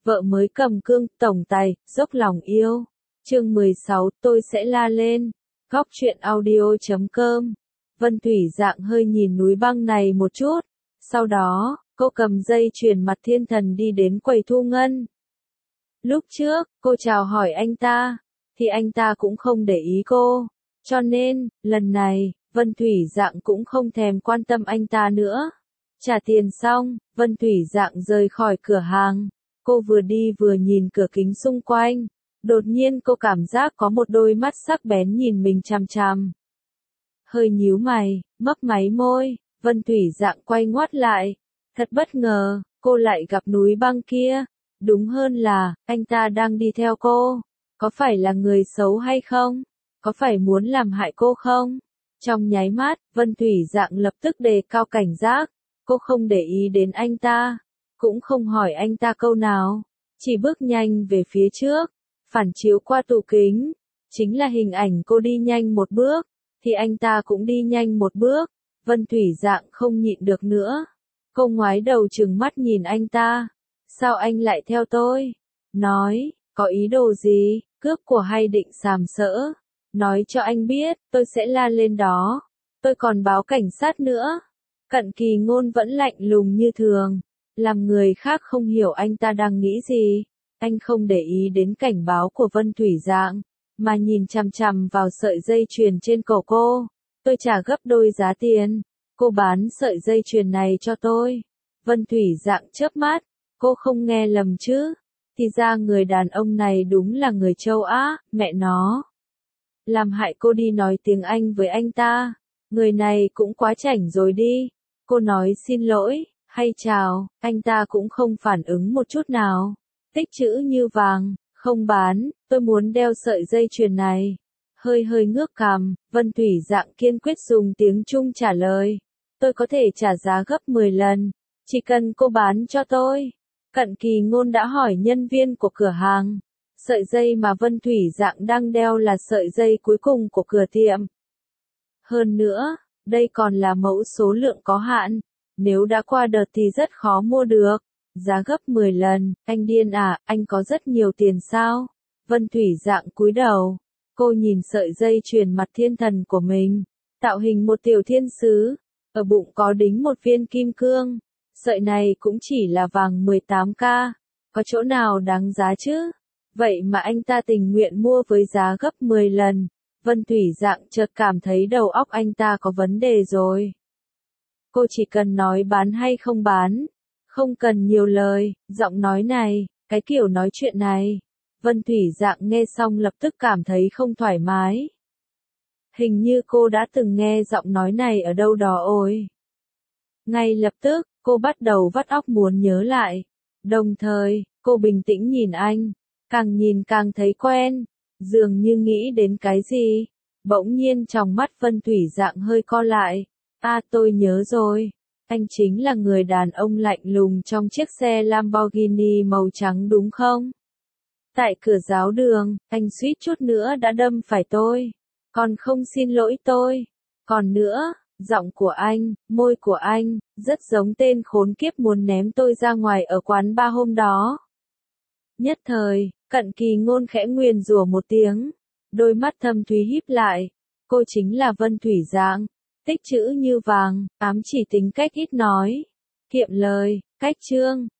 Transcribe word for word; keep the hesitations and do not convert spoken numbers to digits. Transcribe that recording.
vợ mới cầm cương, tổng tài, dốc lòng yêu. Chương mười sáu, tôi sẽ la lên. Góc truyện audio chấm com. Vân Thủy Dạng hơi nhìn núi băng này một chút. Sau đó, cô cầm dây chuyền mặt thiên thần đi đến quầy thu ngân. Lúc trước, cô chào hỏi anh ta, thì anh ta cũng không để ý cô. Cho nên, lần này, Vân Thủy Dạng cũng không thèm quan tâm anh ta nữa. Trả tiền xong, Vân Thủy Dạng rời khỏi cửa hàng. Cô vừa đi vừa nhìn cửa kính xung quanh. Đột nhiên cô cảm giác có một đôi mắt sắc bén nhìn mình chằm chằm. Hơi nhíu mày, mấp máy môi, Vân Thủy Dạng quay ngoắt lại. Thật bất ngờ, cô lại gặp núi băng kia. Đúng hơn là, anh ta đang đi theo cô. Có phải là người xấu hay không? Có phải muốn làm hại cô không? Trong nháy mắt, Vân Thủy Dạng lập tức đề cao cảnh giác. Cô không để ý đến anh ta, cũng không hỏi anh ta câu nào, chỉ bước nhanh về phía trước, phản chiếu qua tủ kính. Chính là hình ảnh cô đi nhanh một bước, thì anh ta cũng đi nhanh một bước. Vân Thủy Dạng không nhịn được nữa. Cô ngoái đầu trừng mắt nhìn anh ta. Sao anh lại theo tôi? Nói, có ý đồ gì, cướp của hay định sàm sỡ? Nói cho anh biết, tôi sẽ la lên đó. Tôi còn báo cảnh sát nữa. Cận Kỳ Ngôn vẫn lạnh lùng như thường. Làm người khác không hiểu anh ta đang nghĩ gì. Anh không để ý đến cảnh báo của Vân Thủy Dạng, mà nhìn chằm chằm vào sợi dây chuyền trên cổ cô. Tôi trả gấp đôi giá tiền. Cô bán sợi dây chuyền này cho tôi. Vân Thủy Dạng chớp mắt. Cô không nghe lầm chứ? Thì ra người đàn ông này đúng là người châu Á, mẹ nó. Làm hại cô đi nói tiếng Anh với anh ta. Người này cũng quá chảnh rồi đi. Cô nói xin lỗi, hay chào, anh ta cũng không phản ứng một chút nào. Tích chữ như vàng, không bán, tôi muốn đeo sợi dây chuyền này. Hơi hơi ngước cằm, Vân Thủy Dạng kiên quyết dùng tiếng Trung trả lời. Tôi có thể trả giá gấp mười lần, chỉ cần cô bán cho tôi. Cận Kỳ Ngôn đã hỏi nhân viên của cửa hàng. Sợi dây mà Vân Thủy Dạng đang đeo là sợi dây cuối cùng của cửa tiệm. Hơn nữa, đây còn là mẫu số lượng có hạn. Nếu đã qua đợt thì rất khó mua được. Giá gấp mười lần, anh điên à, anh có rất nhiều tiền sao? Vân Thủy Dạng cúi đầu. Cô nhìn sợi dây chuyền mặt thiên thần của mình. Tạo hình một tiểu thiên sứ. Ở bụng có đính một viên kim cương. Sợi này cũng chỉ là vàng mười tám ca. Có chỗ nào đáng giá chứ? Vậy mà anh ta tình nguyện mua với giá gấp mười lần. Vân Thủy Dạng chợt cảm thấy đầu óc anh ta có vấn đề rồi. Cô chỉ cần nói bán hay không bán. Không cần nhiều lời, giọng nói này, cái kiểu nói chuyện này. Vân Thủy Dạng nghe xong lập tức cảm thấy không thoải mái. Hình như cô đã từng nghe giọng nói này ở đâu đó ôi. Ngay lập tức, cô bắt đầu vắt óc muốn nhớ lại. Đồng thời, cô bình tĩnh nhìn anh. Càng nhìn càng thấy quen. Dường như nghĩ đến cái gì. Bỗng nhiên trong mắt Vân Thủy Dạng hơi co lại. À tôi nhớ rồi. Anh chính là người đàn ông lạnh lùng trong chiếc xe Lamborghini màu trắng đúng không? Tại cửa giáo đường, anh suýt chút nữa đã đâm phải tôi. Còn không xin lỗi tôi. Còn nữa, giọng của anh, môi của anh, rất giống tên khốn kiếp muốn ném tôi ra ngoài ở quán bar hôm đó. Nhất thời, Cận Kỳ Ngôn khẽ nguyền rủa một tiếng. Đôi mắt thâm thúy híp lại. Cô chính là Vân Thủy Dạng. Tích chữ như vàng, ám chỉ tính cách ít nói. Kiệm lời, cách chương.